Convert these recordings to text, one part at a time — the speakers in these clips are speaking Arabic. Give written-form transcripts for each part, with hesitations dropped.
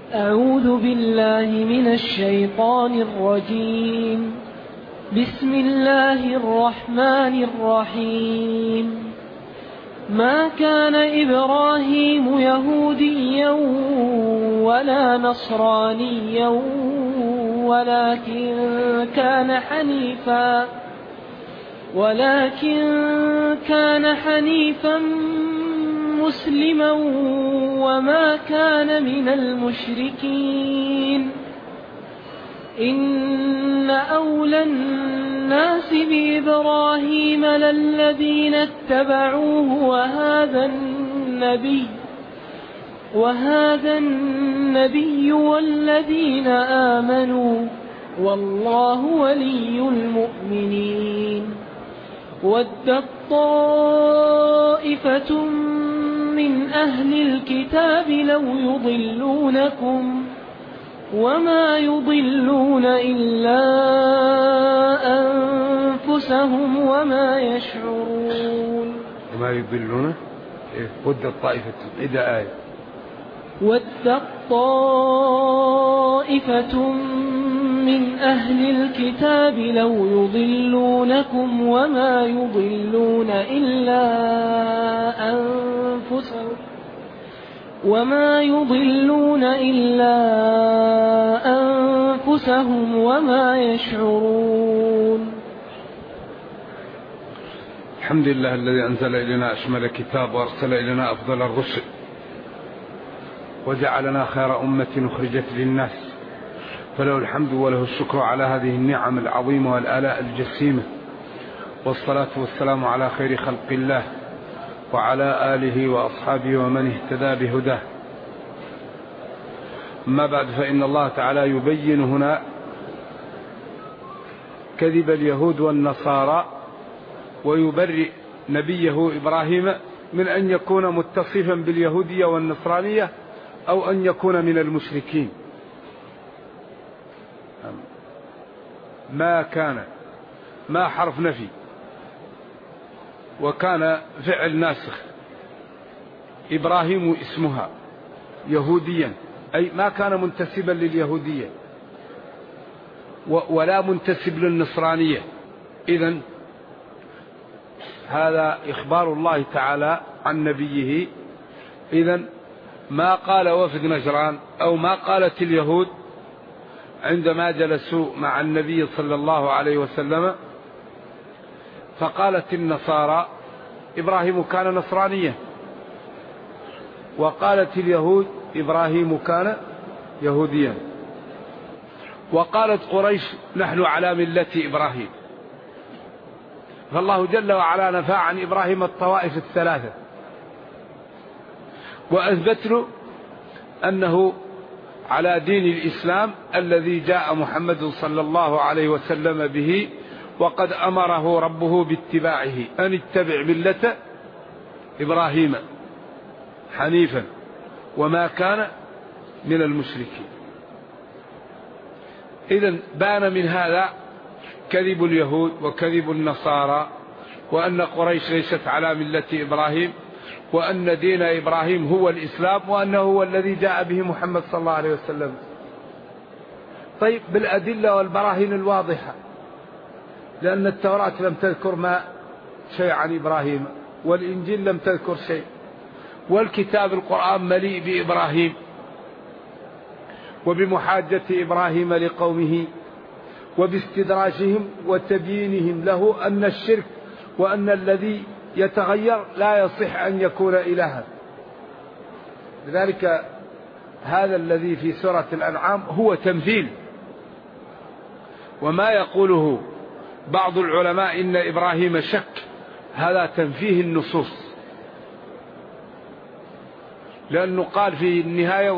أعوذ بالله من الشيطان الرجيم. بسم الله الرحمن الرحيم. ما كان إبراهيم يهوديا ولا نصرانيا ولكن كان حنيفا مسلما وما كان من المشركين. إن أولى الناس بإبراهيم للذين اتبعوه وهذا النبي والذين آمنوا والله ولي المؤمنين. ودت طائفة من أهل الكتاب لو يضلونكم وما يضلون إلا أنفسهم وما يشعرون. وما يضلون ودت طائفة إذا آية ودت طائفة من أهل الكتاب لو يضلونكم وما يضلون إلا أنفسهم وما يشعرون. الحمد لله الذي أنزل إلينا أشمل كتاب وأرسل إلينا أفضل الرسل وجعلنا خير أمة أخرجت للناس، فله الحمد وله الشكر على هذه النعم العظيمة والآلاء الجسيمة، والصلاة والسلام على خير خلق الله وعلى آله وأصحابه ومن اهتدى بهداه. أما بعد، فإن الله تعالى يبين هنا كذب اليهود والنصارى ويبرئ نبيه إبراهيم من أن يكون متصفا باليهودية والنصرانية أو أن يكون من المشركين. ما كان ما حرف نفي، وكان فعل ناسخ. إبراهيم اسمها يهوديا، أي ما كان منتسبا لليهودية ولا منتسب للنصرانية. إذن هذا إخبار الله تعالى عن نبيه. إذن ما قال وفد نجران أو ما قالت اليهود عندما جلسوا مع النبي صلى الله عليه وسلم، فقالت النصارى إبراهيم كان نصرانيا، وقالت اليهود إبراهيم كان يهوديا، وقالت قريش نحن على ملة إبراهيم. فالله جل وعلا نفى عن إبراهيم الطوائف الثلاثة وأثبت له أنه على دين الإسلام الذي جاء محمد صلى الله عليه وسلم به، وقد أمره ربه باتباعه، أن اتبع ملة إبراهيم حنيفا وما كان من المشركين. إذن بان من هذا كذب اليهود وكذب النصارى، وأن قريش ليست على ملة إبراهيم، وأن دين إبراهيم هو الإسلام، وأنه هو الذي جاء به محمد صلى الله عليه وسلم. طيب، بالأدلة والبراهين الواضحة، لأن التوراة لم تذكر شيء عن إبراهيم، والإنجيل لم تذكر شيء، والكتاب القرآن مليء بإبراهيم وبمحاجة إبراهيم لقومه وباستدراجهم وتبيينهم له أن الشرك وأن الذي يتغير لا يصح أن يكون إلها. لذلك هذا الذي في سورة الأنعام هو تمثيل، وما يقوله بعض العلماء إن إبراهيم شك، هذا تنفيه النصوص، لأنه قال في النهاية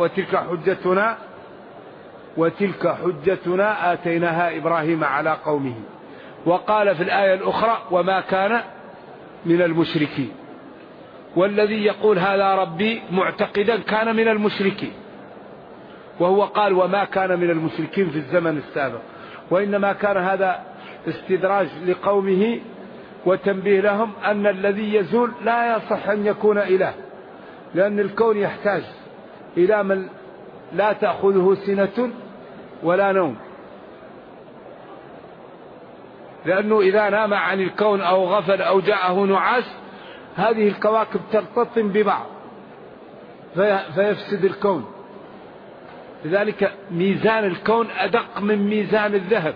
وتلك حجتنا آتيناها إبراهيم على قومه، وقال في الآية الأخرى وما كان من المشركين. والذي يقول هذا ربي معتقدا كان من المشركين، وهو قال وما كان من المشركين في الزمن السابق، وإنما كان هذا استدراج لقومه وتنبيه لهم أن الذي يزول لا يصح أن يكون إله، لأن الكون يحتاج إلى من لا تأخذه سنة ولا نوم، لأنه إذا نام عن الكون أو غفل أو جاءه نعاس هذه الكواكب ترتطم ببعض فيفسد الكون. لذلك ميزان الكون أدق من ميزان الذهب،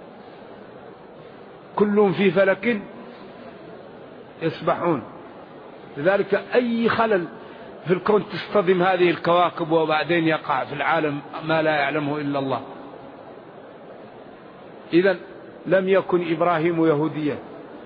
كلهم في فلك يسبحون. لذلك أي خلل في الكون تصطدم هذه الكواكب وبعدين يقع في العالم ما لا يعلمه إلا الله. إذن لم يكن إبراهيم يهوديا،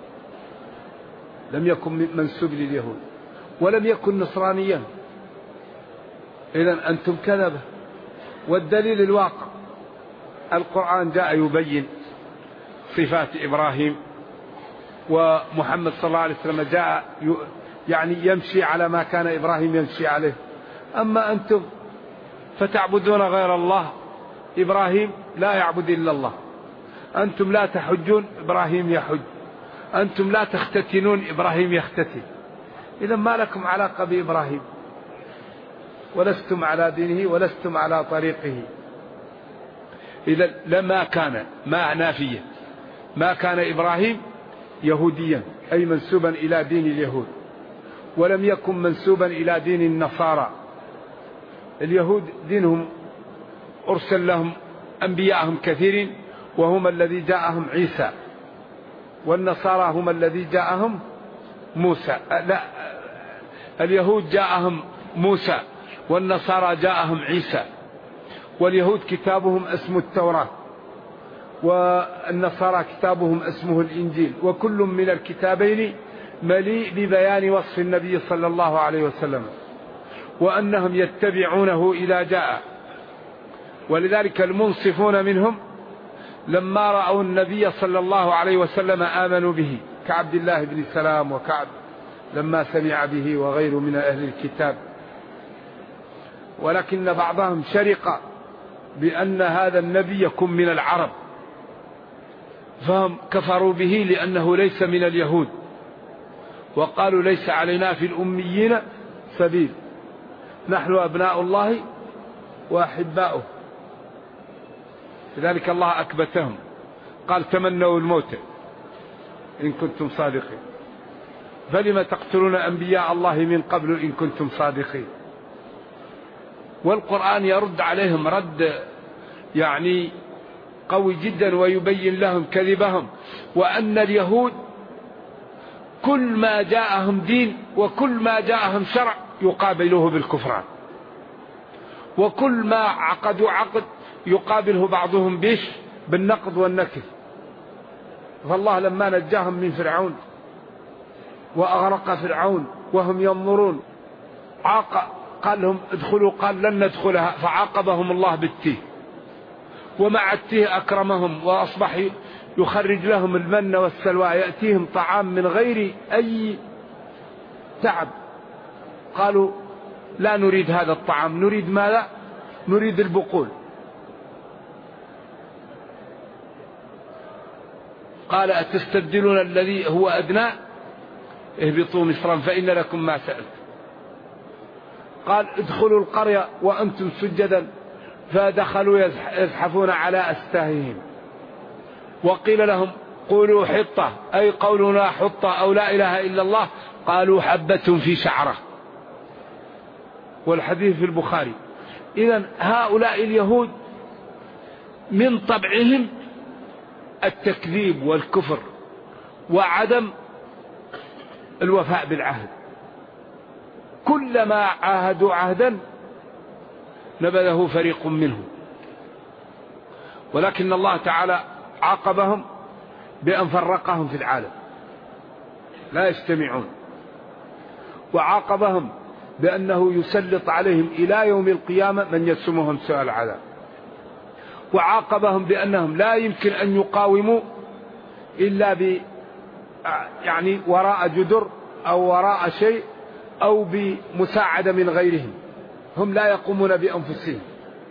لم يكن منسوب لليهود، ولم يكن نصرانيا. إذن أنتم كذبة. والدليل الواقع القرآن جاء يبين صفات إبراهيم، ومحمد صلى الله عليه وسلم جاء يعني يمشي على ما كان إبراهيم يمشي عليه. أما أنتم فتعبدون غير الله، إبراهيم لا يعبد إلا الله. أنتم لا تحجون، إبراهيم يحج. أنتم لا تختتنون، إبراهيم يختتن. إذا ما لكم علاقة بإبراهيم، ولستم على دينه ولستم على طريقه. إذا لما كان ما نافية، ما كان إبراهيم يهوديا أي منسوبا إلى دين اليهود، ولم يكن منسوبا إلى دين النصارى. اليهود دينهم أرسل لهم أنبياءهم كثيرين وهم الذي جاءهم عيسى، والنصارى هم الذي جاءهم موسى. لا، اليهود جاءهم موسى والنصارى جاءهم عيسى. واليهود كتابهم اسمه التوراة، والنصارى كتابهم اسمه الإنجيل، وكل من الكتابين مليء ببيان وصف النبي صلى الله عليه وسلم وأنهم يتبعونه إلى جاء. ولذلك المنصفون منهم لما رأوا النبي صلى الله عليه وسلم آمنوا به، كعبد الله بن سلام وكعب لما سمع به وغيره من أهل الكتاب. ولكن بعضهم شرق بأن هذا النبي يكون من العرب، فهم كفروا به لأنه ليس من اليهود، وقالوا ليس علينا في الأميين سبيل، نحن أبناء الله وأحباؤه. لذلك الله أكبتهم، قال تمنوا الموت إن كنتم صادقين، فلم تقتلون أنبياء الله من قبل إن كنتم صادقين. والقرآن يرد عليهم رد يعني قوي جدا، ويبين لهم كذبهم، وأن اليهود كل ما جاءهم دين وكل ما جاءهم شرع يقابلوه بالكفران، وكل ما عقدوا عقد يقابله بعضهم بيش بالنقض والنكث. فالله لما نجاهم من فرعون وأغرق فرعون وهم ينظرون قال لهم ادخلوا، قال لن ندخلها، فعاقبهم الله بالتيه، ومع التيه أكرمهم وأصبح يخرج لهم المن والسلوى، يأتيهم طعام من غير أي تعب. قالوا لا نريد هذا الطعام، نريد ماذا؟ نريد البقول. قال أتستبدلون الذي هو أدنى اهبطوا مصرا فإن لكم ما سألت. قال ادخلوا القرية وأنتم سجدا، فدخلوا يزحفون على أستاههم. وقيل لهم قولوا حطة، أي قولنا حطة أو لا إله إلا الله، قالوا حبة في شعرة، والحديث في البخاري. إذن هؤلاء اليهود من طبعهم التكذيب والكفر وعدم الوفاء بالعهد، كلما عاهدوا عهدا نبذه فريق منهم. ولكن الله تعالى عاقبهم بأن فرقهم في العالم لا يجتمعون، وعاقبهم بأنه يسلط عليهم إلى يوم القيامة من يسمهم سوء العذاب، وعاقبهم بأنهم لا يمكن أن يقاوموا إلا يعني وراء جدر أو وراء شيء أو بمساعدة من غيرهم، هم لا يقومون بأنفسهم.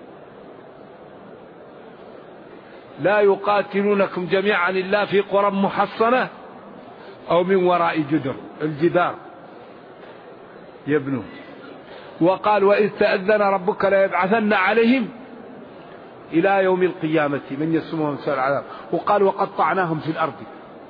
لا يقاتلونكم جميعا إلا في قرى محصنة أو من وراء جدر، الجدار يبنون. وقال وإذ تأذن ربك ليبعثن عليهم إلى يوم القيامة من يسومهم سوء العذاب، وقال وقطعناهم في الأرض.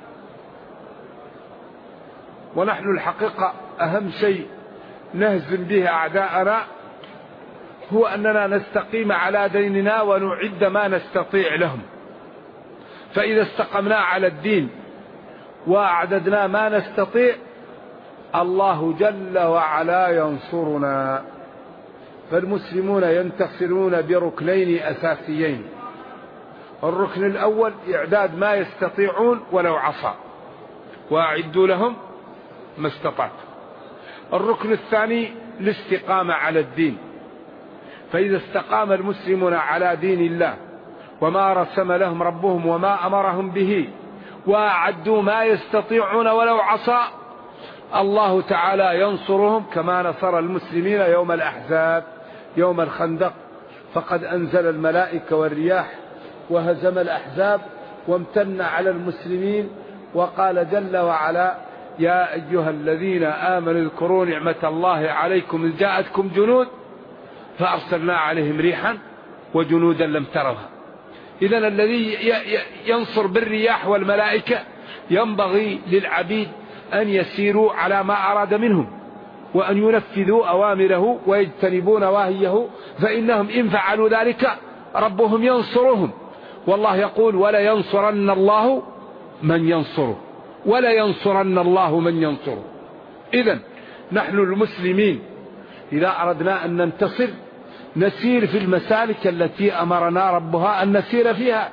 ونحن الحقيقة أهم شيء نهزم به أعداءنا هو أننا نستقيم على ديننا ونعد ما نستطيع لهم. فإذا استقمنا على الدين وأعددنا ما نستطيع الله جل وعلا ينصرنا. فالمسلمون ينتصرون بركنين أساسيين: الركن الأول إعداد ما يستطيعون ولو عصى، وأعدوا لهم ما استطعت. الركن الثاني الاستقامة على الدين. فإذا استقام المسلمون على دين الله وما رسم لهم ربهم وما أمرهم به وأعدوا ما يستطيعون ولو عصى، الله تعالى ينصرهم كما نصر المسلمين يوم الأحزاب يوم الخندق. فقد أنزل الملائكة والرياح وهزم الأحزاب وامتن على المسلمين، وقال جل وعلا: يا أيها الذين آمنوا اذكروا نعمة الله عليكم إذ جاءتكم جنود فأرسلنا عليهم ريحا وجنودا لم تروها. إذن الذي ينصر بالرياح والملائكة ينبغي للعبيد أن يسيروا على ما أراد منهم وأن ينفذوا أوامره ويجتنبوا نواهيه، فإنهم إن فعلوا ذلك ربهم ينصرهم. والله يقول: ولا ينصرن الله من ينصره، ولا ينصرن الله من ينصره. إذن نحن المسلمين إذا أردنا أن ننتصر نسير في المسالك التي أمرنا ربها أن نسير فيها.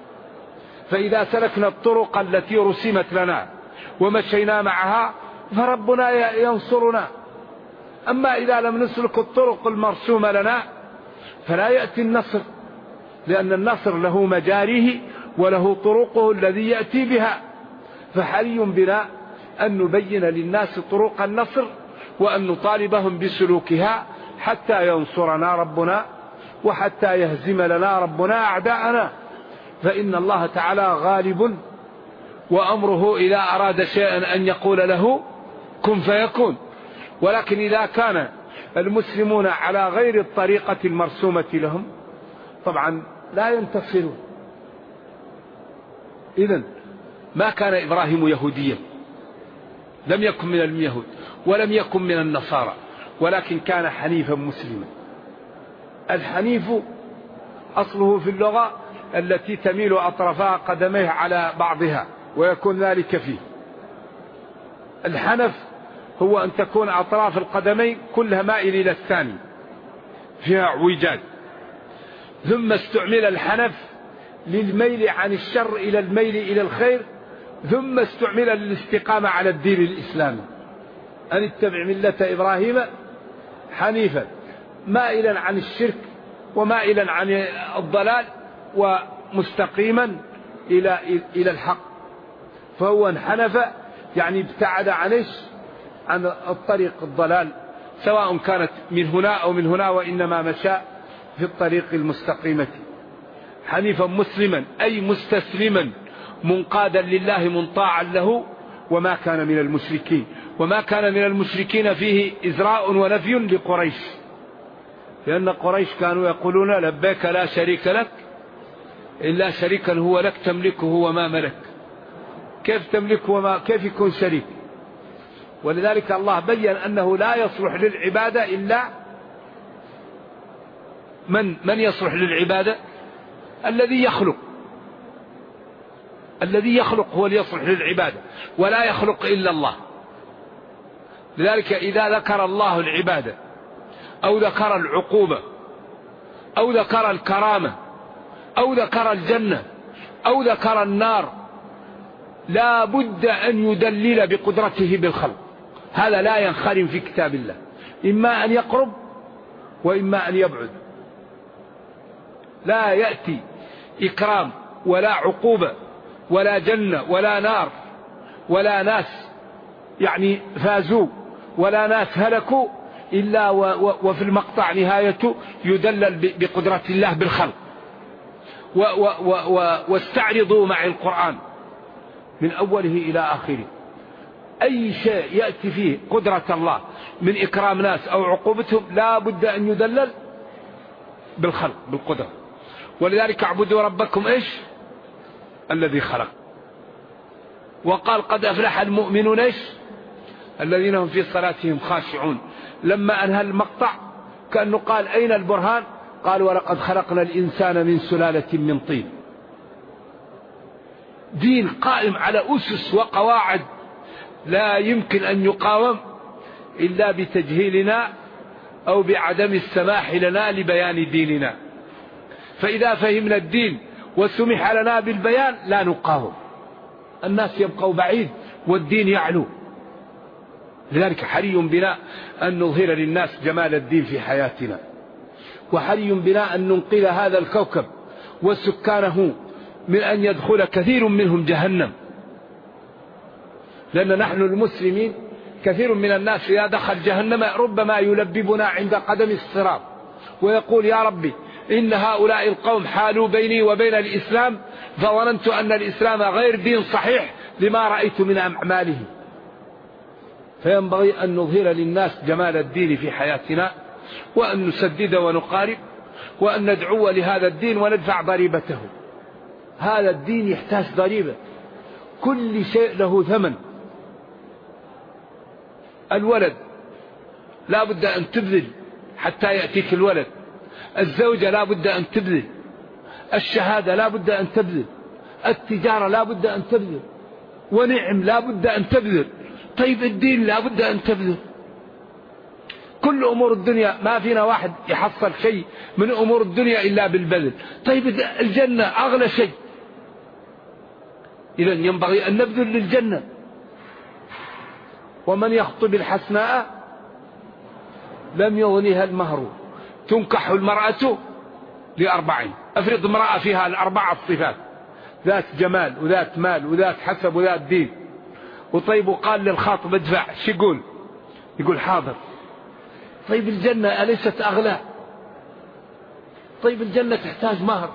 فإذا سلكنا الطرق التي رسمت لنا ومشينا معها فربنا ينصرنا. أما إذا لم نسلك الطرق المرسومة لنا فلا يأتي النصر، لأن النصر له مجاريه وله طرقه الذي يأتي بها. فحري بنا أن نبين للناس طرق النصر وأن نطالبهم بسلوكها حتى ينصرنا ربنا وحتى يهزم لنا ربنا أعداءنا. فإن الله تعالى غالب، وأمره إذا أراد شيئا أن يقول له كن فيكون. ولكن إذا كان المسلمون على غير الطريقة المرسومة لهم طبعا لا ينتصرون. إذن ما كان إبراهيم يهوديا، لم يكن من اليهود ولم يكن من النصارى، ولكن كان حنيفا مسلما. الحنيف أصله في اللغة التي تميل أطرافها قدميه على بعضها ويكون ذلك فيه. الحنف هو أن تكون أطراف القدمين كلها مائل إلى الثاني فيها اعوجاج. ثم استعمل الحنف للميل عن الشر إلى الميل إلى الخير، ثم استعمل للاستقامة على الدين الإسلامي. أن اتبع ملة إبراهيم حنيفا مائلا عن الشرك ومائلا عن الضلال ومستقيما إلى الحق. فهو انحنف يعني ابتعد عن الطريق الضلال، سواء كانت من هنا أو من هنا، وإنما مشى في الطريق المستقيمة. حنيفا مسلما أي مستسلما منقادا لله منطاعا له، وما كان من المشركين. وما كان من المشركين فيه إزراء ونفي لقريش، لأن قريش كانوا يقولون لبيك لا شريك لك إلا شريكا هو لك تملكه وما ملك. كيف تملكه وما كيف يكون شريك؟ ولذلك الله بيّن أنه لا يصلح للعبادة إلا من يصلح للعبادة؟ الذي يخلق. الذي يخلق هو اللي يصلح للعبادة، ولا يخلق إلا الله. لذلك إذا ذكر الله العبادة أو ذكر العقوبة أو ذكر الكرامة أو ذكر الجنة أو ذكر النار لا بد أن يدلل بقدرته بالخلق. هذا لا ينخرم في كتاب الله، إما أن يقرب وإما أن يبعد. لا يأتي إكرام ولا عقوبة ولا جنة ولا نار ولا ناس يعني فازوا ولا ناس هلكوا إلا وفي المقطع نهايته يدلل بقدرة الله بالخلق. واستعرضوا مع القرآن من أوله إلى آخره. أي شيء يأتي فيه قدرة الله من إكرام ناس أو عقوبتهم لا بد أن يدلل بالخلق بالقدرة. ولذلك اعبدوا ربكم إيش الذي خلق. وقال قد أفلح المؤمنون إيش الذين هم في صلاتهم خاشعون. لما أنهى المقطع كأنه قال أين البرهان؟ قال ولقد خلقنا الإنسان من سلالة من طين. دين قائم على أسس وقواعد لا يمكن أن يقاوم إلا بتجهيلنا أو بعدم السماح لنا لبيان ديننا. فإذا فهمنا الدين وسمح لنا بالبيان لا نقاوم. الناس يبقوا بعيد والدين يعلو. لذلك حري بنا أن نظهر للناس جمال الدين في حياتنا، وحري بنا أن ننقذ هذا الكوكب وسكانه من أن يدخل كثير منهم جهنم. لأن نحن المسلمين كثير من الناس إذا دخل جهنم ربما يلببنا عند قدم الصراط ويقول يا ربي إن هؤلاء القوم حالوا بيني وبين الإسلام فظننت أن الإسلام غير دين صحيح لما رأيت من أعماله. فينبغي أن نظهر للناس جمال الدين في حياتنا، وأن نسدد ونقارب، وأن ندعو لهذا الدين وندفع ضريبته. هذا الدين يحتاج ضريبة. كل شيء له ثمن. الولد لا بد أن تبذل حتى يأتيك الولد. الزوجة لا بد أن تبذل. الشهادة لا بد أن تبذل. التجارة لا بد أن تبذل. ونعم لا بد أن تبذل. طيب الدين لا بد أن تبذل. كل أمور الدنيا ما فينا واحد يحصل شيء من أمور الدنيا إلا بالبذل. طيب الجنة أغلى شيء، إذن ينبغي أن نبذل للجنة. ومن يخطب الحسناء لم يغنيها المهر. تنكح المرأة ل4. أفرض امرأة فيها ال4 الصفات، ذات جمال وذات مال وذات حسب وذات دين. وطيب وقال للخاطب ادفع، شو يقول؟ يقول حاضر. طيب الجنة أليست أغلى؟ طيب الجنة تحتاج مهر.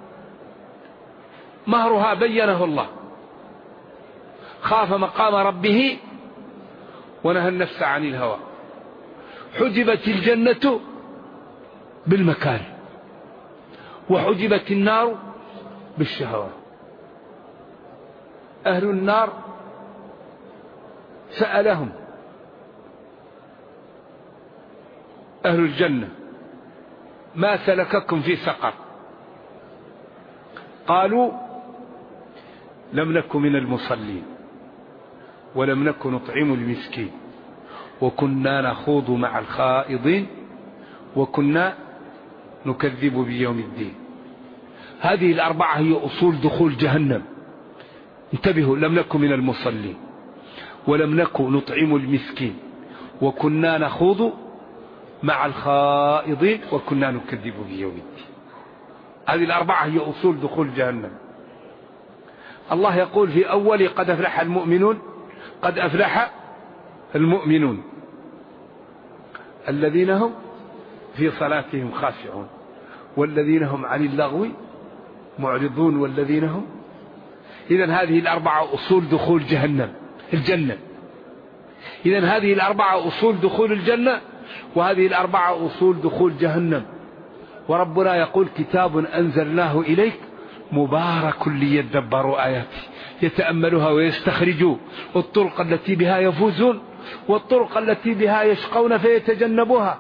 مهرها بينه الله. خاف مقام ربه ونهى النفس عن الهوى. حجبت الجنة بالمكاره وحجبت النار بالشهوات. أهل النار سألهم أهل الجنة ما سلككم في سقر؟ قالوا لم نكن من المصلين ولم نكن نطعم المسكين وكنا نخوض مع الخائضين وكنا نكذب بيوم الدين. هذه ال4 هي أصول دخول جهنم. انتبهوا، لم نكن من المصلين ولم نكن نطعم المسكين وكنا نخوض مع الخائضين وكنا نكذب بيوم الدين. هذه ال4 هي أصول دخول جهنم. الله يقول في أول قد أفلح المؤمنون. قد أفلح المؤمنون الذين هم في صلاتهم خاشعون والذين هم عن اللغو معرضون والذين هم. إذن هذه ال4 أصول دخول الجنة. إذن هذه ال4 أصول دخول الجنة، وهذه ال4 أصول دخول جهنم. وربنا يقول كتاب أنزلناه إليك مبارك ليدبروا آياته يتأملها ويستخرجوا الطرق التي بها يفوزون والطرق التي بها يشقون فيتجنبها.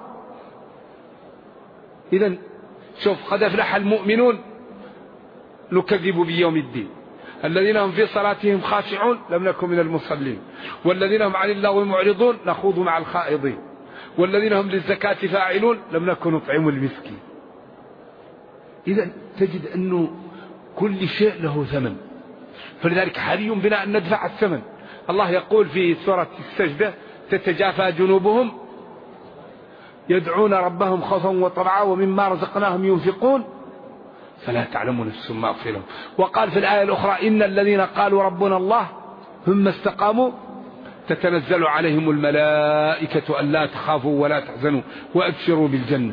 إذن شوف، قد أفلح المؤمنون نكذب بيوم الدين الذين هم في صلاتهم خاشعون لم نكن من المصلين والذين هم عن اللغو معرضون نخوض مع الخائضين والذين هم للزكاة فاعلون لم نكن نطعم المسكين. إذن تجد أنه كل شيء له ثمن، فلذلك حري بنا أن ندفع الثمن. الله يقول في سورة السجدة تتجافى جنوبهم يدعون ربهم خوفا وطمعا ومما رزقناهم ينفقون فلا تعلم نفس ما أخفي لهم. وقال في الآية الأخرى إن الذين قالوا ربنا الله ثم استقاموا تتنزل عليهم الملائكة ألا تخافوا ولا تحزنوا وأبشروا بالجنة.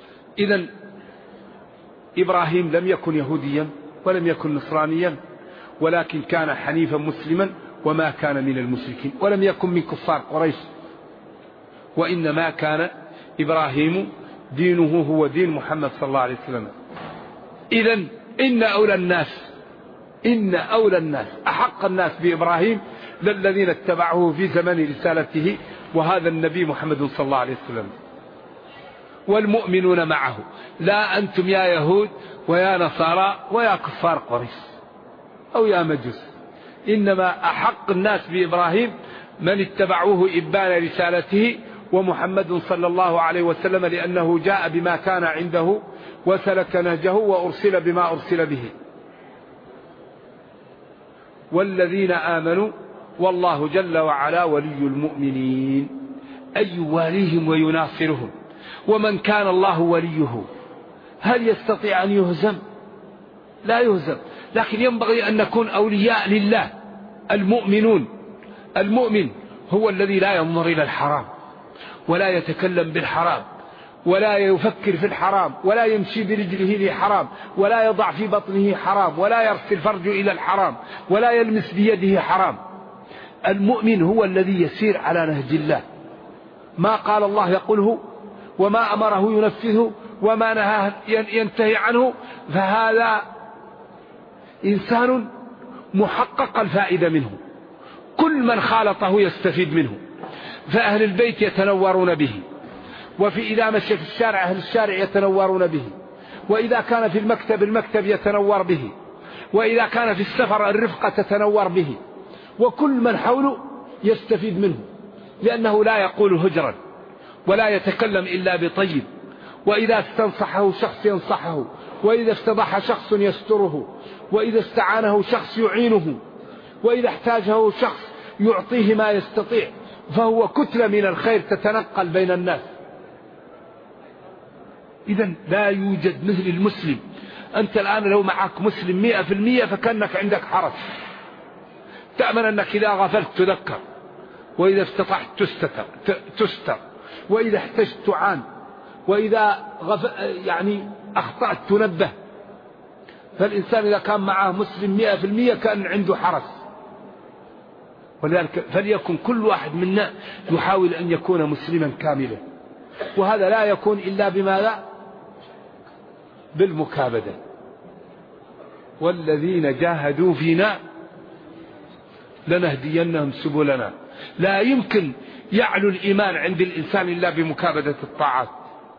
إذن إبراهيم لم يكن يهوديا ولم يكن نصرانيا ولكن كان حنيفا مسلما وما كان من المشركين ولم يكن من كفار قريش، وإنما كان إبراهيم دينه هو دين محمد صلى الله عليه وسلم. إذن إن أولى الناس أحق الناس بإبراهيم للذين اتبعوه في زمن رسالته، وهذا النبي محمد صلى الله عليه وسلم، والمؤمنون معه، لا أنتم يا يهود ويا نصارى ويا كفار قريش أو يا مجوس، إنما أحق الناس بإبراهيم من اتبعوه إبان رسالته ومحمد صلى الله عليه وسلم، لأنه جاء بما كان عنده وسلك نهجه وأرسل بما أرسل به. والذين آمنوا والله جل وعلا ولي المؤمنين، أي يواليهم ويناصرهم. ومن كان الله وليه هل يستطيع أن يهزم؟ لا يهزم، لكن ينبغي أن نكون أولياء لله. المؤمن هو الذي لا ينظر إلى الحرام ولا يتكلم بالحرام ولا يفكر في الحرام ولا يمشي برجله لحرام ولا يضع في بطنه حرام ولا يرسل الفرج إلى الحرام ولا يلمس بيده حرام. المؤمن هو الذي يسير على نهج الله، ما قال الله يقوله، وما أمره ينفذه، وما نهاه ينتهي عنه، فهذا إنسان محقق الفائدة منه، كل من خالطه يستفيد منه. فأهل البيت يتنورون به، إذا مشى في الشارع أهل الشارع يتنورون به، وإذا كان في المكتب يتنور به، وإذا كان في السفر الرفقة تتنور به، وكل من حوله يستفيد منه، لأنه لا يقول هجرا ولا يتكلم إلا بطيب، وإذا استنصحه شخص ينصحه، وإذا افتضح شخص يستره، وإذا استعانه شخص يعينه، وإذا احتاجه شخص يعطيه ما يستطيع، فهو كتلة من الخير تتنقل بين الناس. إذن لا يوجد مثل المسلم. أنت الآن لو معك مسلم 100% فكأنك عندك حرس، تأمن أنك إذا غفلت تذكر، وإذا استطعت تستر، وإذا احتجت تعان، وإذا أخطأت تنبه. فالإنسان إذا كان معه مسلم 100% كان عنده حرس. ولذلك فليكن كل واحد منا يحاول أن يكون مسلما كاملا، وهذا لا يكون إلا بماذا؟ بالمكابدة. والذين جاهدوا فينا لنهدينهم سبلنا. لا يمكن يعلو الإيمان عند الإنسان إلا بمكابدة الطاعات.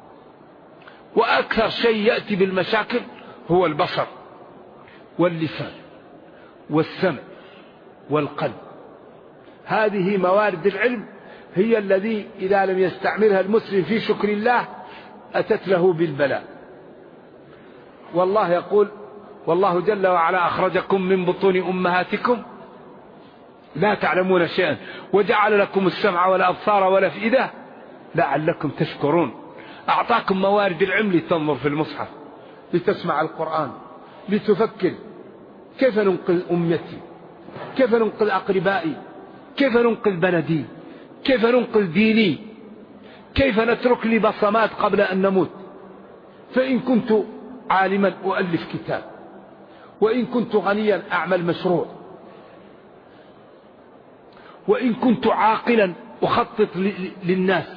وأكثر شيء يأتي بالمشاكل هو البصر واللسان والسمع والقلب. هذه موارد العلم هي الذي إذا لم يستعملها المسلم في شكر الله أتت له بالبلاء. والله يقول: والله جل وعلا أخرجكم من بطون أمهاتكم لا تعلمون شيئا وجعل لكم السمع والأبصار والأفئدة لعلكم تشكرون. أعطاكم موارد العلم لتنظر في المصحف، لتسمع القرآن، لتفكر كيف ننقذ أمتي، كيف ننقذ أقربائي، كيف ننقذ بلدي، كيف ننقذ ديني، كيف نترك لي بصمات قبل أن نموت. فإن كنت عالما أؤلف كتاب، وإن كنت غنيا أعمل مشروع، وإن كنت عاقلا أخطط للناس.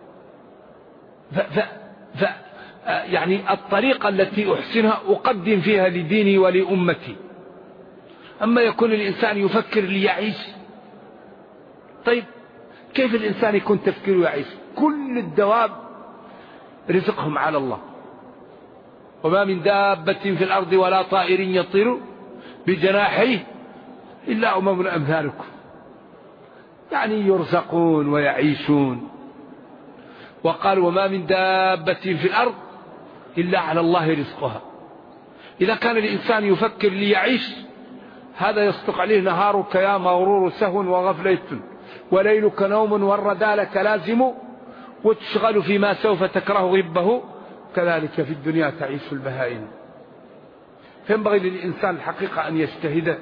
يعني الطريقة التي أحسنها أقدم فيها لديني ولأمتي. أما يكون الإنسان يفكر ليعيش، طيب كيف الإنسان يكون تفكيره يعيش؟ كل الدواب رزقهم على الله، وما من دابة في الأرض ولا طائر يطير بجناحيه إلا أمم أمثالكم، يعني يرزقون ويعيشون. وقال: وما من دابة في الأرض إلا على الله رزقها. إذا كان الإنسان يفكر ليعيش، هذا يصدق عليه: نهارك يا مغرور سهو وغفلة، وليلك نوم والردى لك لازم، وتشغل فيما سوف تكره غبه، كذلك في الدنيا تعيش البهائم. فينبغي للإنسان الحقيقة أن يجتهد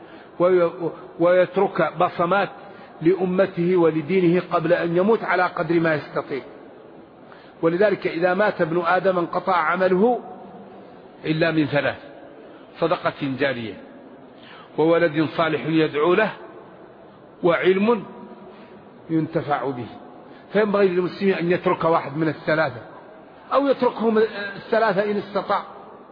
ويترك بصمات لأمته ولدينه قبل أن يموت على قدر ما يستطيع. ولذلك إذا مات ابن آدم انقطع عمله إلا من ثلاث: صدقة جارية، وولد صالح يدعو له وعلم ينتفع به. فينبغي للمسلمين أن يترك واحد من الثلاثة أو يتركهم الثلاثة إن استطاع،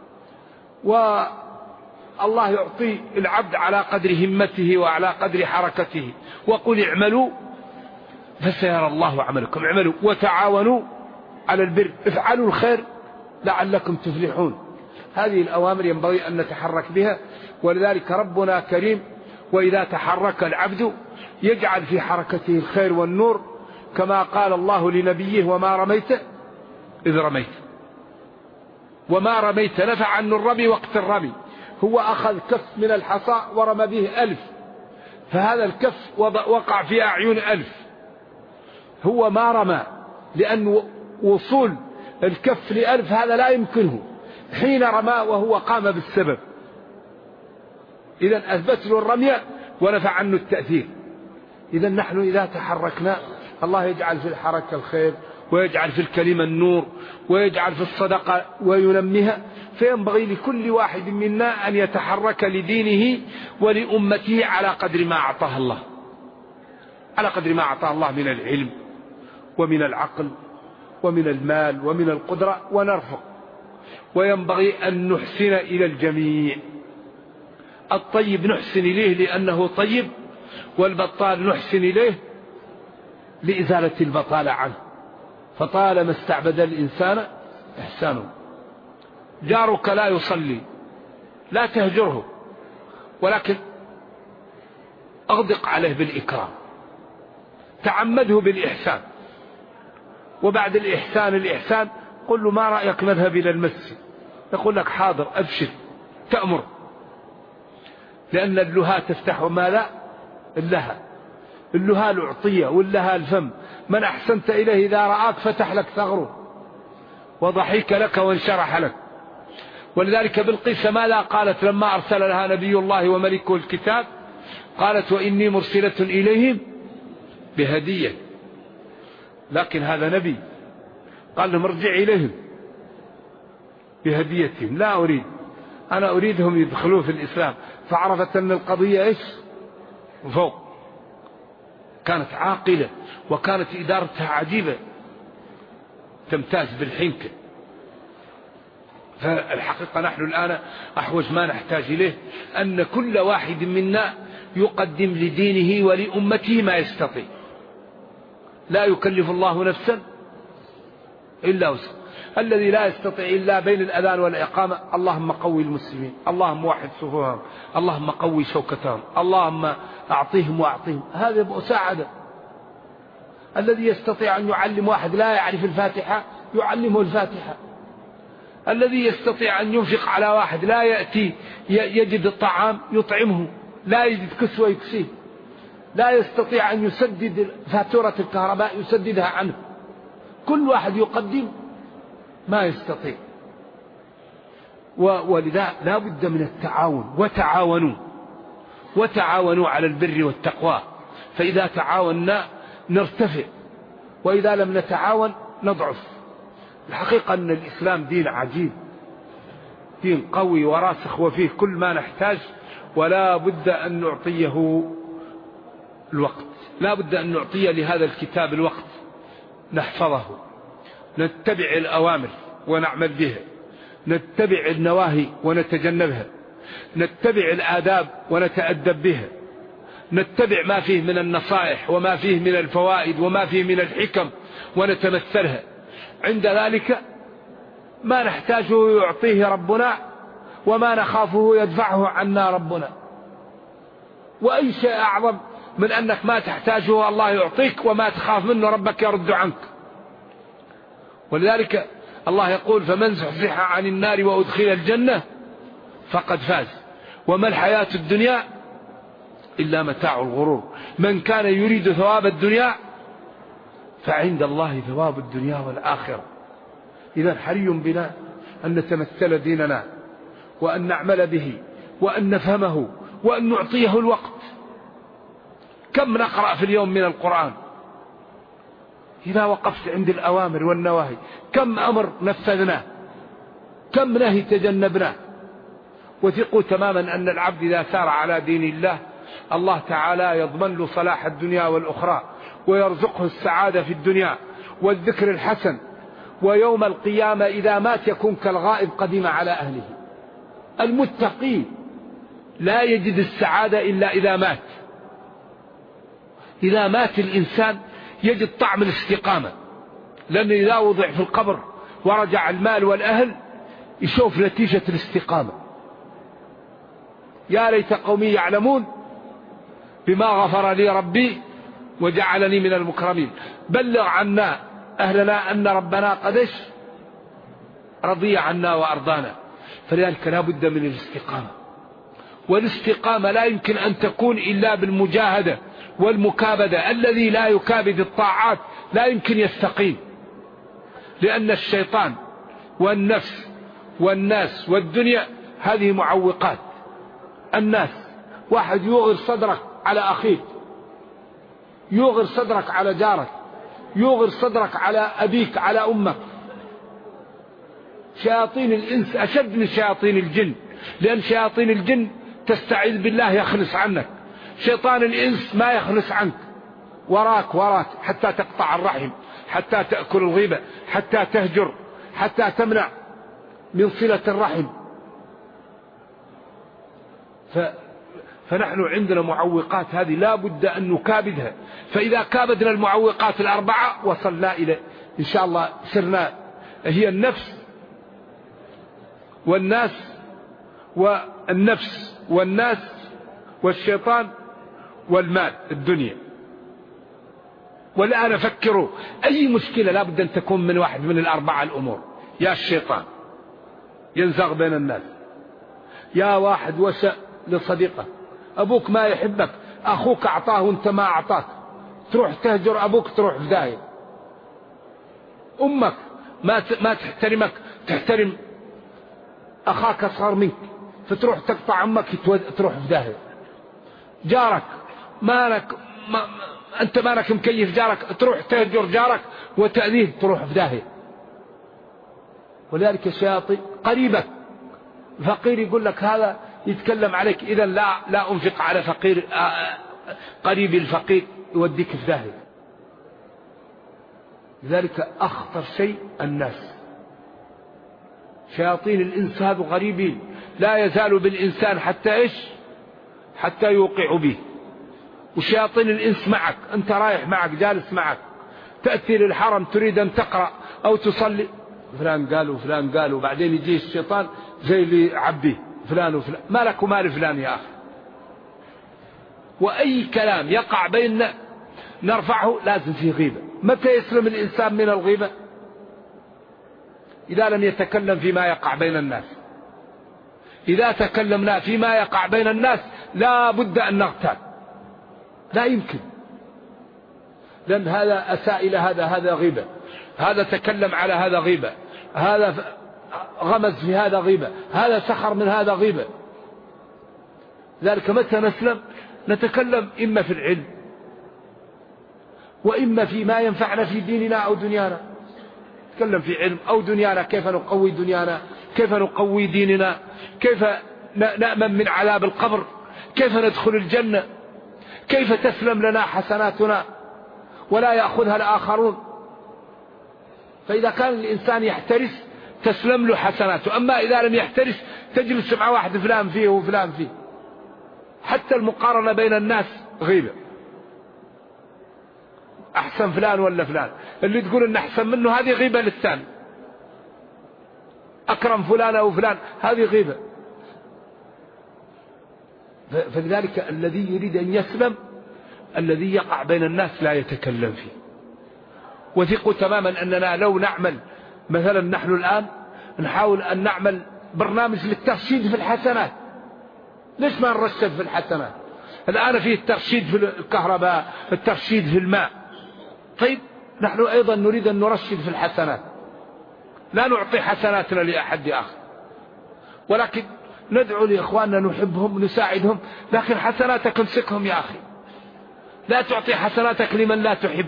والله يعطي العبد على قدر همته وعلى قدر حركته. وقل اعملوا فسيرى الله عملكم، اعملوا وتعاونوا على البر، افعلوا الخير لعلكم تفلحون. هذه الأوامر ينبغي أن نتحرك بها، ولذلك ربنا كريم، وإذا تحرك العبد يجعل في حركته الخير والنور، كما قال الله لنبيه وما رميت إذ رميت. وما رميت نفع عنه الرمي وقت الرمي، هو أخذ كف من الحصى ورمى به 1000، فهذا الكف وقع في أعين 1000. هو ما رمى، لأن وصول الكف ل1000 هذا لا يمكنه حين رمى وهو قام بالسبب. إذن أثبت له الرمي ونفع عنه التأثير. إذن نحن إذا تحركنا الله يجعل في الحركة الخير، ويجعل في الكلمة النور، ويجعل في الصدقة وينميها. فينبغي لكل واحد منا أن يتحرك لدينه ولأمته على قدر ما أعطاه الله، على قدر ما أعطاه الله من العلم ومن العقل ومن المال ومن القدرة، ونرفق. وينبغي أن نحسن إلى الجميع. الطيب نحسن إليه لأنه طيب، والبطال نحسن إليه لإزالة البطالة عنه. فطالما استعبد الإنسان إحسانه. جارك لا يصلي لا تهجره، ولكن أغدق عليه بالإكرام، تعمده بالإحسان، وبعد الإحسان قل له ما رأيك نذهب إلى المسجد؟ يقول لك حاضر أبشر تأمر، لأن اللها تفتح ماذا؟ اللها العطية واللها الفم. من أحسنت إليه إذا رآك فتح لك ثغره وضحك لك وانشرح لك. ولذلك بلقيس ماذا قالت لما أرسل لها نبي الله وملكه الكتاب؟ قالت وإني مرسلة إليهم بهدية. لكن هذا نبي، قال لهم ارجع إليهم بهديتهم، لا أريد، أنا أريدهم يدخلوا في الإسلام. فعرفت أن القضية إيش؟ فوق. كانت عاقلة، وكانت إدارتها عجيبة تمتاز بالحنكة. فالحقيقة نحن الآن أحوج ما نحتاج إليه أن كل واحد منا يقدم لدينه ولأمته ما يستطيع. لا يكلف الله نفسا إلا وسعها. الذي لا يستطيع إلا بين الأذان والإقامة اللهم قوي المسلمين، اللهم وحد صفوفهم، اللهم قوي شوكتهم، اللهم أعطيهم وأعطيهم. هذا مساعدة. الذي يستطيع أن يعلم واحد لا يعرف الفاتحة يعلمه الفاتحة. الذي يستطيع أن ينفق على واحد لا يأتي يجد الطعام يطعمه، لا يجد كسوة يكسيه. لا يستطيع أن يسدد فاتورة الكهرباء يسددها عنه. كل واحد يقدم ما يستطيع. ولذا لا بد من التعاون. وتعاونوا على البر والتقوى. فإذا تعاوننا نرتفع، وإذا لم نتعاون نضعف. الحقيقة أن الإسلام دين عجيب، دين قوي وراسخ، وفيه كل ما نحتاج، ولا بد أن نعطيه الوقت، لا بد أن نعطي لهذا الكتاب الوقت، نحفظه، نتبع الأوامر ونعمل بها، نتبع النواهي ونتجنبها، نتبع الآداب ونتأدب بها، نتبع ما فيه من النصائح وما فيه من الفوائد وما فيه من الحكم ونتمثلها. عند ذلك ما نحتاجه يعطيه ربنا، وما نخافه يدفعه عنا ربنا. وأي شيء أعظم من أنك ما تحتاجه الله يعطيك، وما تخاف منه ربك يرد عنك. ولذلك الله يقول فمن زحزح عن النار وأدخل الجنة فقد فاز، وما الحياة الدنيا إلا متاع الغرور. من كان يريد ثواب الدنيا فعند الله ثواب الدنيا والآخرة. إذا حري بنا أن نتمثل ديننا، وأن نعمل به، وأن نفهمه، وأن نعطيه الوقت. كم نقرأ في اليوم من القرآن؟ إذا وقفت عند الأوامر والنواهي كم أمر نفذناه، كم نهي تجنبناه. وثقوا تماما أن العبد إذا سار على دين الله، الله تعالى يضمن له صلاح الدنيا والأخرى، ويرزقه السعادة في الدنيا والذكر الحسن، ويوم القيامة إذا مات يكون كالغائب قدم على أهله. المتقي لا يجد السعادة إلا إذا مات. إذا مات الإنسان يجد طعم الاستقامة، لأنه إذا وضع في القبر ورجع المال والأهل يشوف نتيجة الاستقامة. يا ليت قومي يعلمون بما غفر لي ربي وجعلني من المكرمين. بلغ عنا أهلنا أن ربنا قدش رضي عنا وأرضانا. فلذلك لا بد من الاستقامة، والاستقامة لا يمكن أن تكون إلا بالمجاهدة والمكابدة. الذي لا يكابد الطاعات لا يمكن يستقيم، لأن الشيطان والنفس والناس والدنيا هذه معوقات. الناس، واحد يوغر صدرك على أخيك، يوغر صدرك على جارك، يوغر صدرك على أبيك، على أمك. شياطين الإنس أشد من شياطين الجن، لأن شياطين الجن تستعيذ بالله يخلص عنك، شيطان الإنس ما يخلص عنك، وراك حتى تقطع الرحم، حتى تأكل الغيبة، حتى تهجر، حتى تمنع من صلة الرحم. فنحن عندنا معوقات هذه لا بد أن نكابدها. فإذا كابدنا المعوقات الأربعة وصلنا إلى إن شاء الله سرنا، هي النفس والناس والشيطان والمال الدنيا. والآن فكروا أي مشكلة لا بد أن تكون من واحد من الأربعة الأمور. يا الشيطان ينزغ بين الناس، يا واحد وسأ لصديقه، أبوك ما يحبك، أخوك أعطاه وأنت ما أعطاك، تروح تهجر أبوك تروح في داهية، أمك ما تحترمك، تحترم أخاك أصغر منك فتروح تقطع أمك تروح في داهية، جارك أنت مالك مكيف جارك، تروح تهجر جارك وتأذيه تروح في داهية. ولذلك الشياطين قريبك فقير يقول لك هذا يتكلم عليك، إذا لا أنفق على فقير، قريب الفقير يوديك في داهية. لذلك أخطر شيء الناس. شياطين الإنس هذو غريبين، لا يزال بالإنسان حتى يوقع به. وشياطين الإنس معك، أنت رايح معك جالس معك، تأتي للحرم تريد أن تقرأ أو تصلي، فلان قالوا بعدين يجي الشيطان زي اللي عبيه فلان وفلان، ما لك ومال فلان يا أخي. وأي كلام يقع بيننا نرفعه لازم فيه غيبة. متى يسلم الإنسان من الغيبة؟ إذا لم يتكلم فيما يقع بين الناس. إذا تكلمنا فيما يقع بين الناس لا بد أن نغتاب، لا يمكن، لأن هذا أساء إلى هذا غيبة، هذا تكلم على هذا غيبة، هذا غمز في هذا غيبة، هذا سخر من هذا غيبة. ذلك متى نسلم؟ نتكلم إما في العلم وإما فيما ينفعنا في ديننا أو دنيانا. نتكلم في علم أو دنيانا، كيف نقوي دنيانا، كيف نقوي ديننا، كيف نأمن من عذاب القبر، كيف ندخل الجنة، كيف تسلم لنا حسناتنا ولا يأخذها الآخرون. فإذا كان الإنسان يحترس تسلم له حسناته، أما إذا لم يحترس تجلس مع واحد فلان فيه وفلان فيه. حتى المقارنة بين الناس غيبة، أحسن فلان ولا فلان، اللي تقول إن أحسن منه هذه غيبة للثاني، أكرم فلان أو فلان هذه غيبة. فلذلك الذي يريد أن يسلم الذي يقع بين الناس لا يتكلم فيه. وثقوا تماما أننا لو نعمل مثلا، نحن الآن نحاول أن نعمل برنامج للترشيد في الحسنات. ليش ما نرشد في الحسنات؟ الآن فيه الترشيد في الكهرباء، الترشيد في الماء. طيب نحن أيضا نريد أن نرشد في الحسنات، لا نعطي حسناتنا لأحد آخر، ولكن ندعو لإخواننا نحبهم نساعدهم، لكن حسناتك امسكهم يا أخي، لا تعطي حسناتك لمن لا تحب.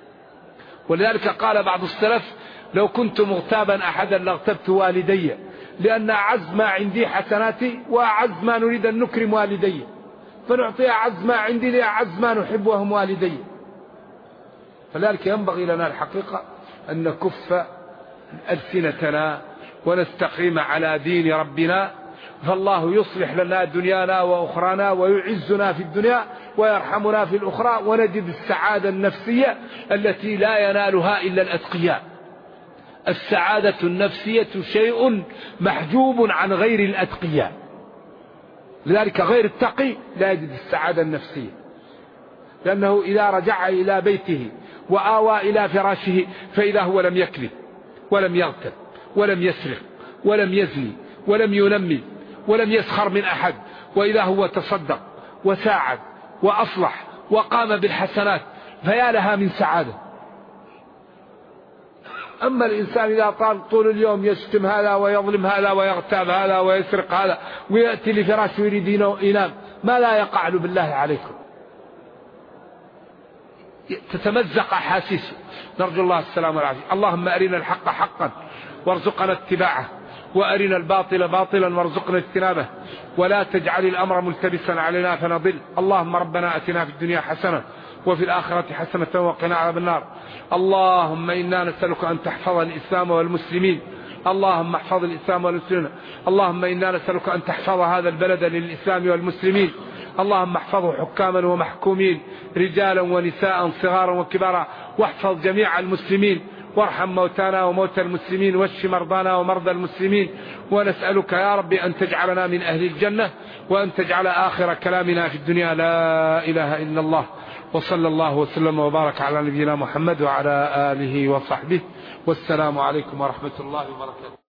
ولذلك قال بعض السلف: لو كنت مغتابا أحدا لاغتبت والدي، لأن أعز ما عندي حسناتي وأعز ما نريد أن نكرم والدي، فنعطي أعز ما عندي لأعز ما نحب وهم والدي. فلذلك ينبغي لنا الحقيقة أن نكف ألسنتنا ونستقيم على دين ربنا، فالله يصلح لنا دنيانا وأخرانا ويعزنا في الدنيا ويرحمنا في الأخرى، ونجد السعادة النفسية التي لا ينالها إلا الأتقياء. السعادة النفسية شيء محجوب عن غير الأتقياء، لذلك غير التقي لا يجد السعادة النفسية، لأنه إذا رجع إلى بيته وآوى إلى فراشه فإذا هو لم يكذب ولم يغتب ولم يسرق ولم يزني ولم ينمي ولم يسخر من أحد، وإذا هو تصدق وساعد وأصلح وقام بالحسنات، فيا لها من سعادة. أما الإنسان إذا طال طول اليوم يشتم هذا ويظلم هذا ويغتاب هذا ويسرق هذا ويأتي لفراشه ويريد ينام، ما لا يقع له بالله عليكم؟ تتمزق أحاسيسه. نرجو الله السلام والعافية. اللهم أرنا الحق حقا وارزقنا اتباعه، وأرنا الباطل باطلا وارزقنا اجتنابه، ولا تجعل الأمر ملتبسا علينا فنضل. اللهم ربنا أتنا في الدنيا حسنة وفي الآخرة حسنة وقنا عذاب النار. اللهم إنا نسألك أن تحفظ الإسلام والمسلمين، اللهم احفظ الإسلام والمسلمين. اللهم إنا نسألك أن تحفظ هذا البلد للإسلام والمسلمين، اللهم احفظه حكاما ومحكومين، رجالا ونساء صغارا وكبارا، واحفظ جميع المسلمين، وارحم موتانا وموتى المسلمين، واشف مرضانا ومرضى المسلمين. ونسألك يا رب أن تجعلنا من أهل الجنة، وأن تجعل آخر كلامنا في الدنيا لا إله إلا الله. وصلى الله وسلم وبارك على نبينا محمد وعلى آله وصحبه، والسلام عليكم ورحمة الله وبركاته.